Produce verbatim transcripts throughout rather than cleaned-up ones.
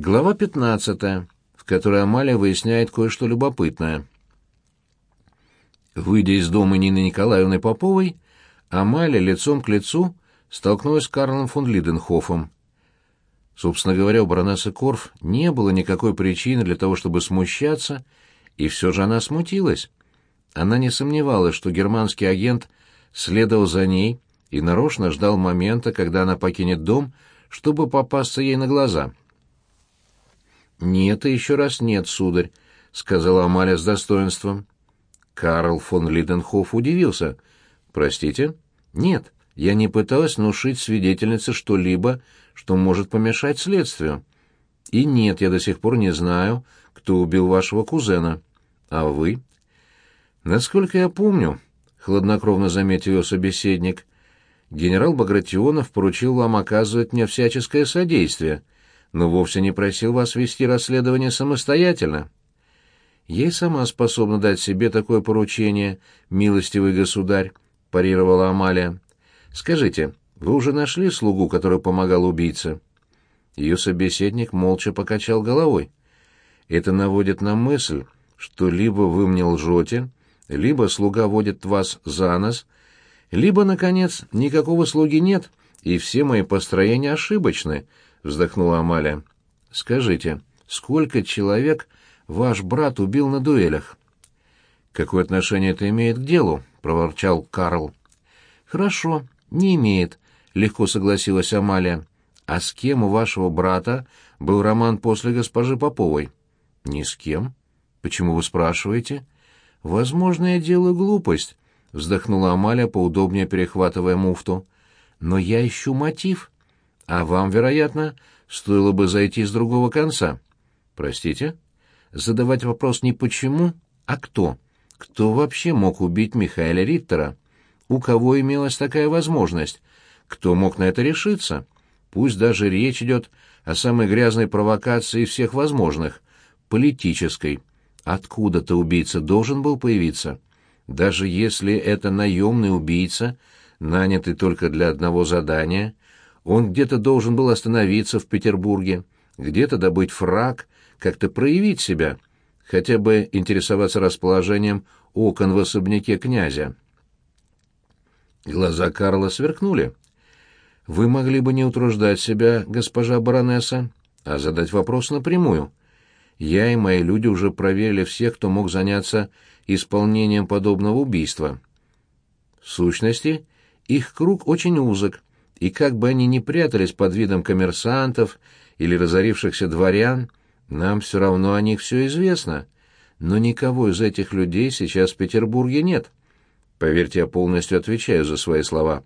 Глава пятнадцатая, в которой Амалия выясняет кое-что любопытное. Выйдя из дома Нины Николаевны Поповой, Амалия лицом к лицу столкнулась с Карлом фон Лиденхофом. Собственно говоря, у баронессы Корф не было никакой причины для того, чтобы смущаться, и все же она смутилась. Она не сомневалась, что германский агент следовал за ней и нарочно ждал момента, когда она покинет дом, чтобы попасться ей на глаза. «Нет и еще раз нет, сударь», — сказала Амалия с достоинством. Карл фон Лиденхоф удивился. «Простите?» «Нет, я не пыталась внушить свидетельнице что-либо, что может помешать следствию. И нет, я до сих пор не знаю, кто убил вашего кузена. А вы?» «Насколько я помню», — хладнокровно заметил ее собеседник, — «генерал Багратионов поручил вам оказывать мне всяческое содействие, но вовсе не просил вас вести расследование самостоятельно». «Я и сама способна дать себе такое поручение, милостивый государь», — парировала Амалия. «Скажите, вы уже нашли слугу, который помогал убийце?» Ее собеседник молча покачал головой. «Это наводит на мысль, что либо вы мне лжете, либо слуга водит вас за нос, либо, наконец, никакого слуги нет, и все мои построения ошибочны», — вздохнула Амалия. «Скажите, сколько человек ваш брат убил на дуэлях?» «Какое отношение это имеет к делу?» — проворчал Карл. «Хорошо, не имеет», — легко согласилась Амалия. «А с кем у вашего брата был роман после госпожи Поповой?» «Ни с кем. Почему вы спрашиваете?» «Возможно, я делаю глупость», — вздохнула Амалия, поудобнее перехватывая муфту. «Но я ищу мотив. А вам, вероятно, стоило бы зайти с другого конца». «Простите?» «Задавать вопрос не почему, а кто. Кто вообще мог убить Михаэля Риттера? У кого имелась такая возможность? Кто мог на это решиться? Пусть даже речь идет о самой грязной провокации из всех возможных — политической. Откуда-то убийца должен был появиться. Даже если это наемный убийца, нанятый только для одного задания, он где-то должен был остановиться в Петербурге, где-то добыть фрак, как-то проявить себя, хотя бы интересоваться расположением окон в особняке князя». Глаза Карла сверкнули. «Вы могли бы не утруждать себя, госпожа баронесса, а задать вопрос напрямую. Я и мои люди уже проверили всех, кто мог заняться исполнением подобного убийства. В сущности, их круг очень узок, и как бы они ни прятались под видом коммерсантов или разорившихся дворян, нам все равно о них все известно. Но никого из этих людей сейчас в Петербурге нет. Поверьте, я полностью отвечаю за свои слова».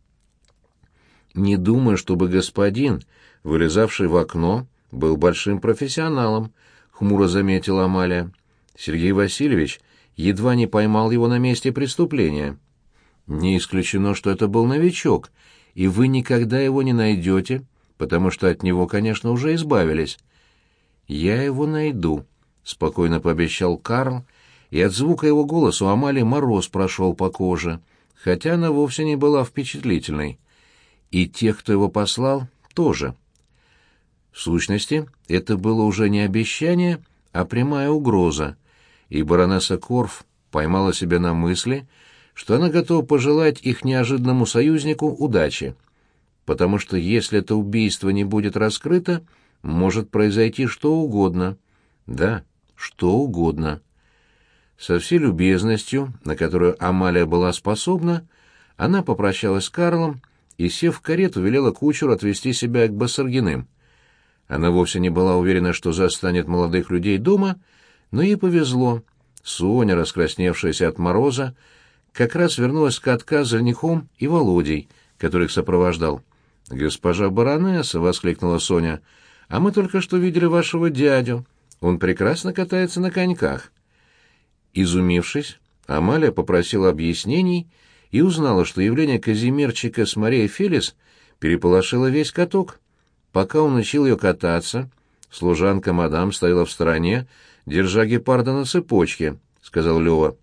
«Не думаю, чтобы господин, вылезавший в окно, был большим профессионалом», — хмуро заметила Амалия. «Сергей Васильевич едва не поймал его на месте преступления. Не исключено, что это был новичок, и вы никогда его не найдете, потому что от него, конечно, уже избавились». «Я его найду», — спокойно пообещал Карл, и от звука его голоса у Амалии мороз прошел по коже, хотя она вовсе не была впечатлительной. И тех, кто его послал, тоже. В сущности, это было уже не обещание, а прямая угроза, и баронесса Корф поймала себя на мысли, что она готова пожелать их неожиданному союзнику удачи, потому что если это убийство не будет раскрыто, может произойти что угодно. Да, что угодно. Со всей любезностью, на которую Амалия была способна, она попрощалась с Карлом и, сев в карету, велела кучеру отвезти себя к Басаргиным. Она вовсе не была уверена, что застанет молодых людей дома, но ей повезло. Соня, раскрасневшаяся от мороза, как раз вернулась с катка с женихом и Володей, который их сопровождал. «Госпожа баронесса!» — воскликнула Соня. «А мы только что видели вашего дядю. Он прекрасно катается на коньках». Изумившись, Амалия попросила объяснений и узнала, что явление Казимирчика с Марией Фелис переполошило весь каток. Пока он учил ее кататься, служанка мадам стояла в стороне, держа гепарда на цепочке, — сказал Лёва.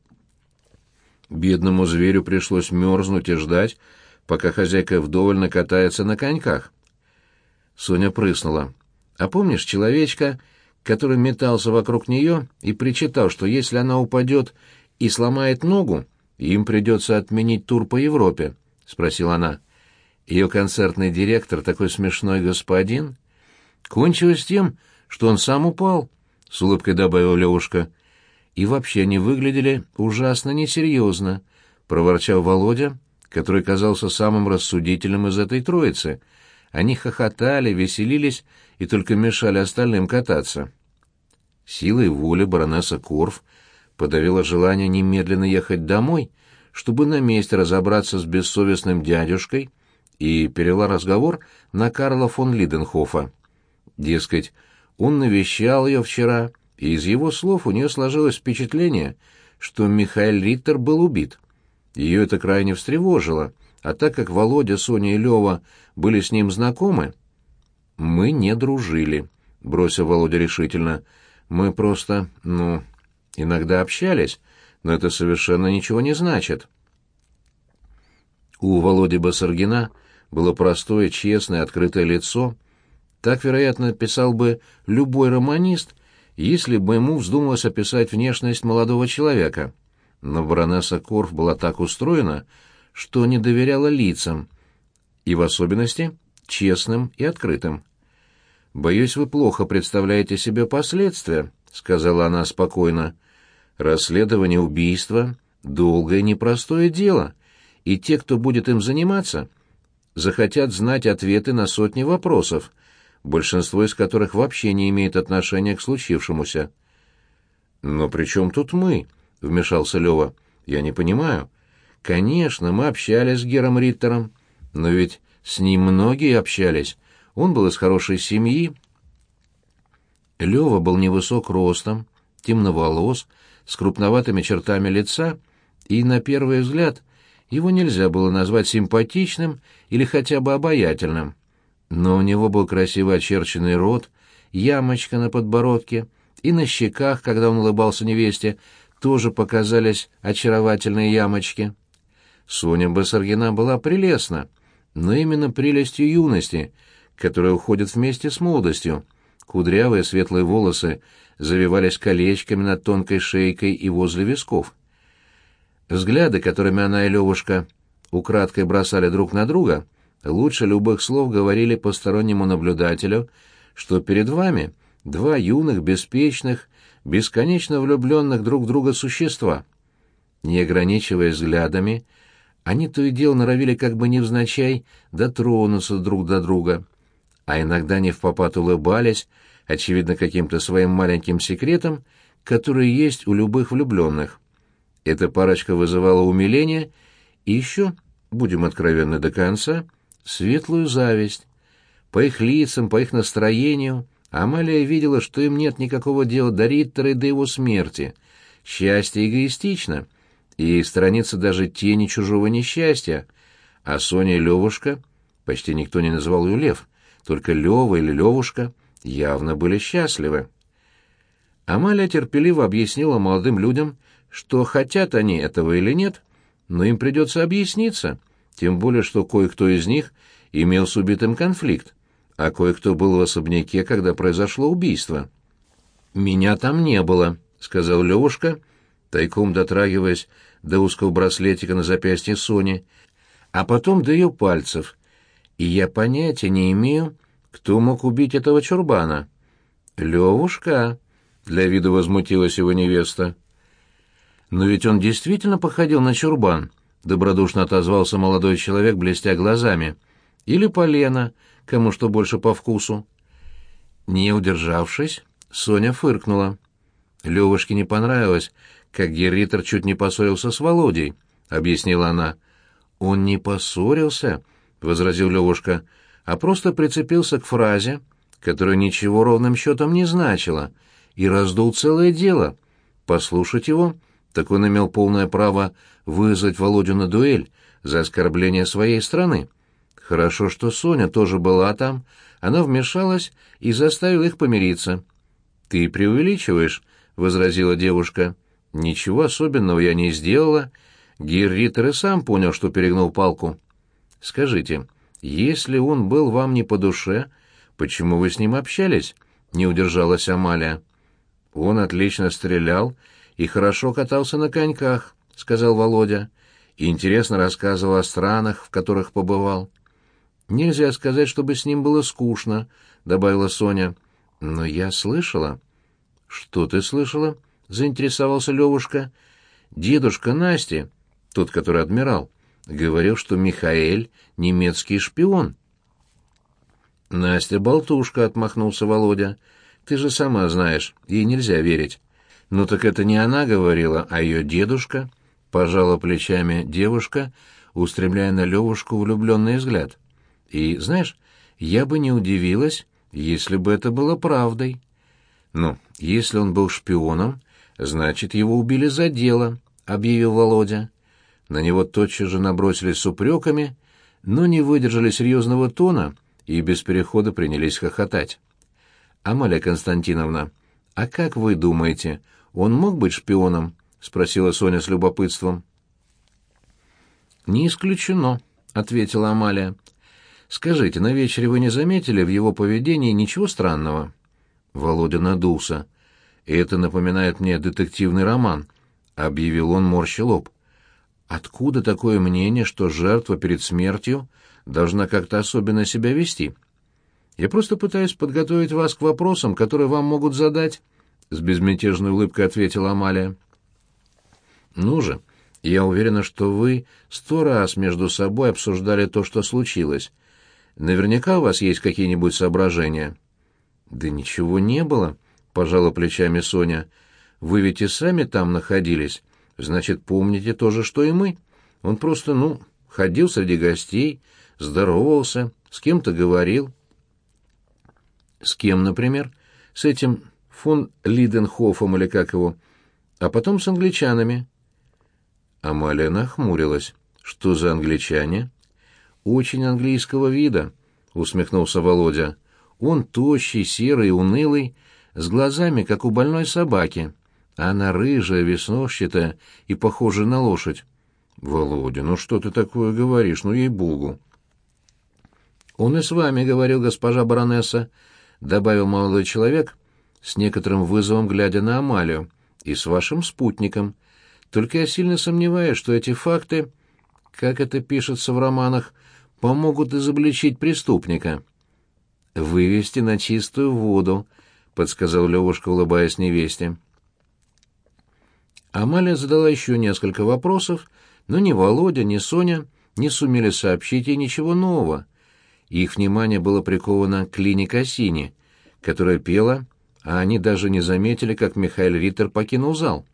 Бедному зверю пришлось мерзнуть и ждать, пока хозяйка вдоволь накатается на коньках. Соня прыснула. А помнишь человечка, который метался вокруг нее и причитал, что если она упадет и сломает ногу, им придется отменить тур по Европе?» — спросила она. «Ее концертный директор такой смешной господин. Кончилось тем, что он сам упал», — с улыбкой добавила Левушка. «И вообще они выглядели ужасно несерьезно», — проворчал Володя, который казался самым рассудительным из этой троицы. Они хохотали, веселились и только мешали остальным кататься. Силой воли баронесса Корф подавила желание немедленно ехать домой, чтобы на месте разобраться с бессовестным дядюшкой, и перевела разговор на Карла фон Лиденхофа. Дескать, он навещал ее вчера, и из его слов у нее сложилось впечатление, что Михаэль Риттер был убит. Ее это крайне встревожило, а так как Володя, Соня и Лева были с ним знакомы... «Мы не дружили», — бросил Володя решительно. «Мы просто, ну, иногда общались, но это совершенно ничего не значит». У Володи Басаргина было простое, честное, открытое лицо. Так, вероятно, писал бы любой романист, если бы ему вздумалось описать внешность молодого человека. Но баронесса Корф была так устроена, что не доверяла лицам, и в особенности честным и открытым. «Боюсь, вы плохо представляете себе последствия», — сказала она спокойно. «Расследование убийства — долгое и непростое дело, и те, кто будет им заниматься, захотят знать ответы на сотни вопросов, большинство из которых вообще не имеет отношения к случившемуся». «Но при чем тут мы?» — вмешался Лева. «Я не понимаю. Конечно, мы общались с Гером Риттером, но ведь с ним многие общались. Он был из хорошей семьи». Лева был невысок ростом, темноволос, с крупноватыми чертами лица, и, на первый взгляд, его нельзя было назвать симпатичным или хотя бы обаятельным. Но у него был красиво очерченный рот, ямочка на подбородке, и на щеках, когда он улыбался невесте, тоже показались очаровательные ямочки. Соня Басаргина была прелестна, но именно прелестью юности, которая уходит вместе с молодостью. Кудрявые светлые волосы завивались колечками над тонкой шейкой и возле висков. Взгляды, которыми она и Левушка украдкой бросали друг на друга, лучше любых слов говорили постороннему наблюдателю, что перед вами два юных, беспечных, бесконечно влюбленных друг в друга существа. Не ограничиваясь взглядами, они то и дело норовили как бы невзначай дотронуться друг до друга, а иногда невпопад улыбались, очевидно, каким-то своим маленьким секретом, который есть у любых влюбленных. Эта парочка вызывала умиление и еще, будем откровенны до конца, светлую зависть. По их лицам, по их настроению Амалия видела, что им нет никакого дела до Риттера и до его смерти. Счастье эгоистично, и сторонится даже тени чужого несчастья. А Соня и Левушка, почти никто не называл ее Лев, только Лева или Левушка, явно были счастливы. Амалия терпеливо объяснила молодым людям, что хотят они этого или нет, но им придется объясниться, тем более что кое-кто из них имел с убитым конфликт, а кое-кто был в особняке, когда произошло убийство. «Меня там не было», — сказал Левушка, тайком дотрагиваясь до узкого браслетика на запястье Сони, а потом до ее пальцев, и я понятия не имею, кто мог убить этого чурбана. «Левушка», — для вида возмутилась его невеста. «Но ведь он действительно походил на чурбан», — добродушно отозвался молодой человек, блестя глазами. «Или полено, кому что больше по вкусу». Не удержавшись, Соня фыркнула. Левушке не понравилось, как Герр Риттер чуть не поссорился с Володей, — объяснила она. «Он не поссорился», — возразил Левушка, — «а просто прицепился к фразе, которая ничего ровным счетом не значила, и раздул целое дело. Послушать его, так он имел полное право вызвать Володю на дуэль за оскорбление своей страны. Хорошо, что Соня тоже была там, она вмешалась и заставила их помириться». «Ты преувеличиваешь», — возразила девушка. «Ничего особенного я не сделала. Герр Риттер и сам понял, что перегнул палку. Скажите, если он был вам не по душе, Почему вы с ним общались?» — не удержалась Амалия. «Он отлично стрелял и хорошо катался на коньках», — сказал Володя, и интересно рассказывал о странах, в которых побывал. «Нельзя сказать, чтобы с ним было скучно», — добавила Соня. «Но я слышала». «Что ты слышала?» — заинтересовался Левушка. «Дедушка Насти, тот, который адмирал, говорил, что Михаэль — немецкий шпион». «Настя болтушка», — отмахнулся Володя. «Ты же сама знаешь, ей нельзя верить». «Ну так это не она говорила, а ее дедушка», — пожала плечами девушка, устремляя на Левушку влюбленный взгляд. «И, знаешь, я бы не удивилась, если бы это было правдой». «Ну, если он был шпионом, значит, его убили за дело», — объявил Володя. На него тотчас же набросились с упреками, но не выдержали серьезного тона и без перехода принялись хохотать. «Амалия Константиновна, а как вы думаете, он мог быть шпионом?» — спросила Соня с любопытством. «Не исключено», — ответила Амалия. «Скажите, на вечере вы не заметили в его поведении ничего странного?» Володя надулся. «Это напоминает мне детективный роман», — объявил он, морща лоб. «Откуда такое мнение, что жертва перед смертью должна как-то особенно себя вести? Я просто пытаюсь подготовить вас к вопросам, которые вам могут задать», — с безмятежной улыбкой ответила Амалия. «Ну же, я уверена, что вы сто раз между собой обсуждали то, что случилось. Наверняка у вас есть какие-нибудь соображения?» «Да ничего не было», — пожала плечами Соня. «Вы ведь и сами там находились. Значит, помните то же, что и мы. Он просто, ну, ходил среди гостей, здоровался, с кем-то говорил». «С кем, например?» «С этим фон Лиденхофом или как его. А потом с англичанами». Амалия нахмурилась. «Что за англичане?» «Очень английского вида», — усмехнулся Володя. «Он тощий, серый, унылый, с глазами, как у больной собаки, а она рыжая, веснушчатая и похожая на лошадь». «Володя, ну что ты такое говоришь, ну ей-богу!» «Он и с вами говорил, госпожа баронесса», — добавил молодой человек, с некоторым вызовом глядя на Амалию, — «и с вашим спутником. Только я сильно сомневаюсь, что эти факты, как это пишется в романах, помогут изобличить преступника». «Вывести на чистую воду», — подсказал Левушка, улыбаясь невесте. Амалия задала еще несколько вопросов, но ни Володя, ни Соня не сумели сообщить ей ничего нового. Их внимание было приковано к Лине Кассини, которая пела, а они даже не заметили, как Михаэль Риттер покинул зал.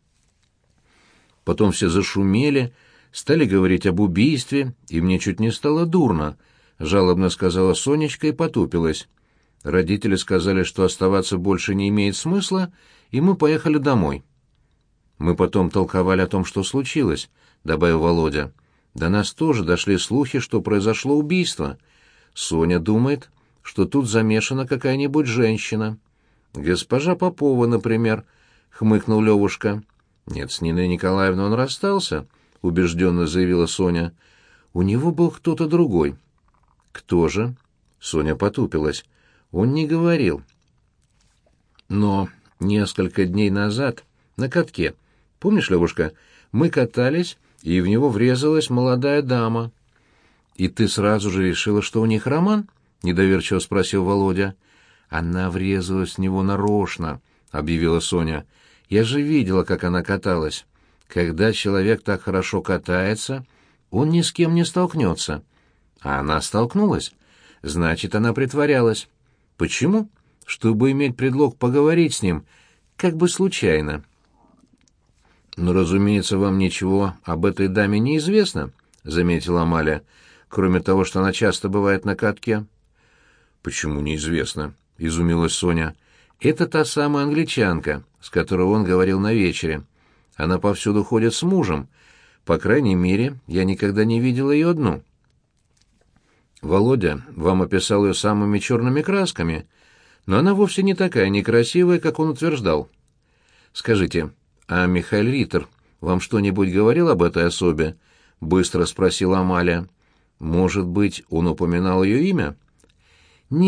Потом все зашумели, стали говорить об убийстве, и мне чуть не стало дурно, — жалобно сказала Сонечка и потупилась. Родители сказали, что оставаться больше не имеет смысла, и мы поехали домой. «Мы потом толковали о том, что случилось», — добавил Володя. «До нас тоже дошли слухи, что произошло убийство. Соня думает, что тут замешана какая-нибудь женщина. Госпожа Попова, например», — хмыкнул Левушка. «Нет, с Ниной Николаевной он расстался», — убежденно заявила Соня. «У него был кто-то другой». «Кто же?» — Соня потупилась. «Он не говорил». «Но несколько дней назад на катке, помнишь, Левушка, мы катались, и в него врезалась молодая дама». «И ты сразу же решила, что у них роман?» — недоверчиво спросил Володя. «Она врезалась в него нарочно», — объявила Соня. «Я же видела, как она каталась. Когда человек так хорошо катается, он ни с кем не столкнется». А она столкнулась. Значит, она притворялась. Почему? Чтобы иметь предлог поговорить с ним, как бы случайно. «Ну, разумеется, вам ничего об этой даме не известно», — заметила Амалия, «кроме того, что она часто бывает на катке». «Почему неизвестно?» — изумилась Соня. «Это та самая англичанка, с которой он говорил на вечере. Она повсюду ходит с мужем. По крайней мере, я никогда не видела ее одну». «Володя вам описал ее самыми черными красками, но она вовсе не такая некрасивая, как он утверждал. Скажите, а Михаэль Риттер вам что-нибудь говорил об этой особе?» — быстро спросила Амалия. «Может быть, он упоминал ее имя?» «Нет,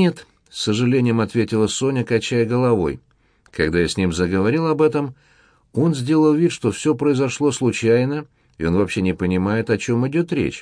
— с сожалением ответила Соня, качая головой. Когда я с ним заговорил об этом, он сделал вид, что все произошло случайно, и он вообще не понимает, о чем идет речь.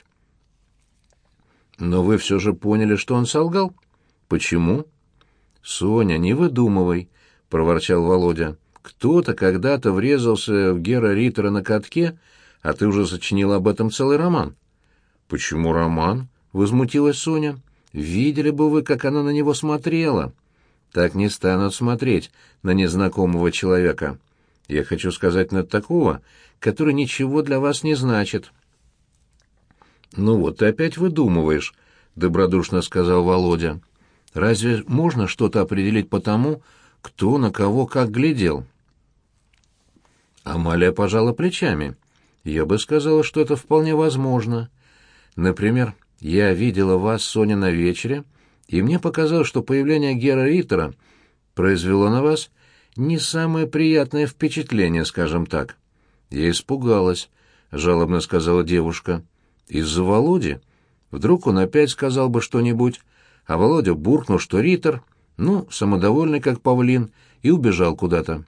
Но вы все же поняли, что он солгал? Почему? Соня, не выдумывай, — проворчал Володя. Кто-то когда-то врезался в Гера Риттера на катке, а ты уже сочинил об этом целый роман. Почему роман? — возмутилась Соня. Видели бы вы, как она на него смотрела. Так не станут смотреть на незнакомого человека. Я хочу сказать на такого, который ничего для вас не значит. Ну вот, ты опять выдумываешь, — добродушно сказал Володя. Разве можно что-то определить по тому, кто на кого как глядел? Амалия пожала плечами. Я бы сказала, что это вполне возможно. Например, я видела вас, Соня, на вечере, и мне показалось, что появление Гера Риттера произвело на вас не самое приятное впечатление, скажем так. Я испугалась, — жалобно сказала девушка. Из-за Володи? Вдруг он опять сказал бы что-нибудь, а Володя буркнул, что Риттер, ну, самодовольный как павлин, и убежал куда-то.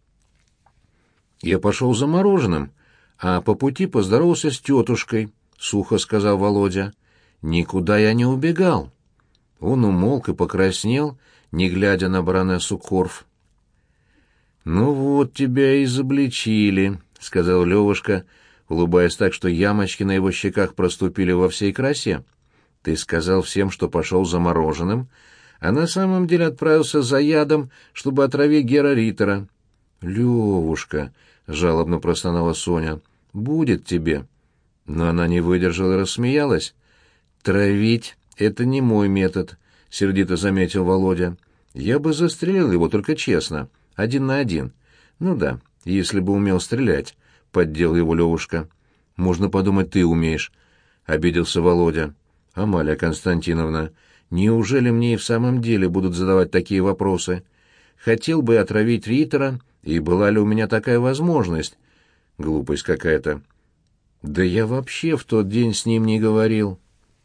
Я пошел за мороженым, а по пути поздоровался с тетушкой, — сухо сказал Володя. Никуда я не убегал. Он умолк и покраснел, не глядя на баронессу Корф. «Ну вот тебя и изобличили», — сказал Левушка, улыбаясь так, что ямочки на его щеках проступили во всей красе. «Ты сказал всем, что пошел за мороженым, а на самом деле отправился за ядом, чтобы отравить Гера Риттера». «Левушка», — жалобно простонала Соня, — «будет тебе». Но она не выдержала и рассмеялась. «Травить — это не мой метод», — сердито заметил Володя. «Я бы застрелил его, только честно, один на один. Ну да, если бы умел стрелять», — поддел его Левушка. «Можно подумать, ты умеешь», — обиделся Володя. «Амалия Константиновна, неужели мне и в самом деле будут задавать такие вопросы? Хотел бы я отравить Риттера, и была ли у меня такая возможность? Глупость какая-то». «Да я вообще в тот день с ним не говорил».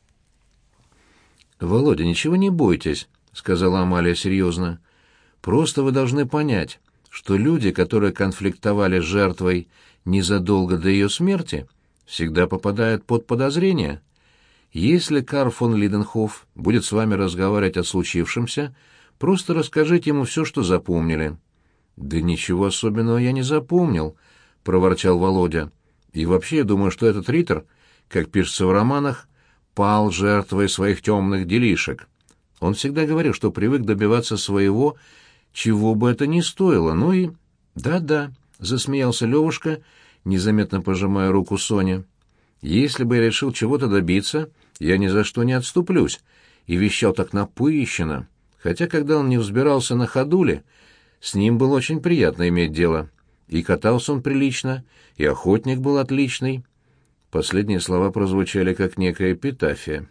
«Володя, ничего не бойтесь», — сказала Амалия серьезно. «Просто вы должны понять, что люди, которые конфликтовали с жертвой незадолго до ее смерти, всегда попадают под подозрение. Если Карл фон Лиденхоф будет с вами разговаривать о случившемся, просто расскажите ему все, что запомнили». «Да ничего особенного я не запомнил», — проворчал Володя. «И вообще, я думаю, что этот Риттер, как пишется в романах, пал жертвой своих темных делишек. Он всегда говорил, что привык добиваться своего, чего бы это ни стоило, ну и...» «Да-да», — засмеялся Левушка, незаметно пожимая руку Соне. «Если бы я решил чего-то добиться, я ни за что не отступлюсь», и вещал так напыщенно, хотя когда он не взбирался на ходуле, с ним было очень приятно иметь дело. И катался он прилично, и охотник был отличный. Последние слова прозвучали как некая эпитафия.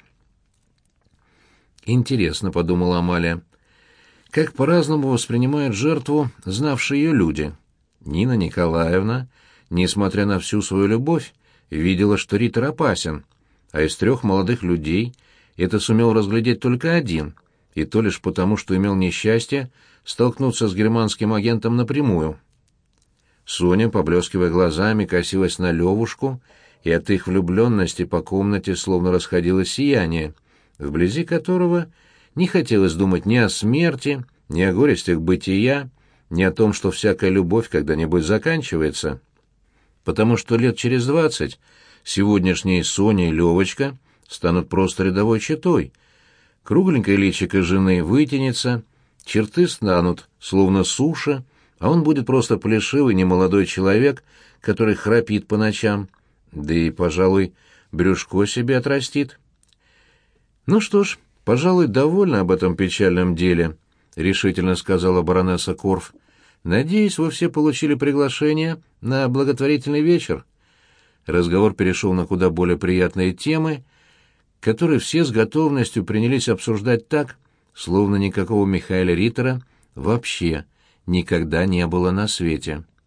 «Интересно», — подумала Амалия, — «как по-разному воспринимают жертву знавшие ее люди. Нина Николаевна, несмотря на всю свою любовь, видела, что Риттер опасен, а из трех молодых людей это сумел разглядеть только один, и то лишь потому, что имел несчастье столкнуться с германским агентом напрямую». Соня, поблескивая глазами, косилась на Левушку, и от их влюбленности по комнате словно расходилось сияние, вблизи которого не хотелось думать ни о смерти, ни о горестях бытия, ни о том, что всякая любовь когда-нибудь заканчивается. Потому что лет через двадцать сегодняшние Соня и Левочка станут просто рядовой четой. Кругленькое личико жены вытянется, черты станут словно суша, а он будет просто плешивый немолодой человек, который храпит по ночам, да и, пожалуй, брюшко себе отрастит. «Ну что ж, пожалуй, довольна об этом печальном деле», — решительно сказала баронесса Корф. «Надеюсь, вы все получили приглашение на благотворительный вечер». Разговор перешел на куда более приятные темы, которые все с готовностью принялись обсуждать так, словно никакого Михаэля Риттера вообще никогда не было на свете.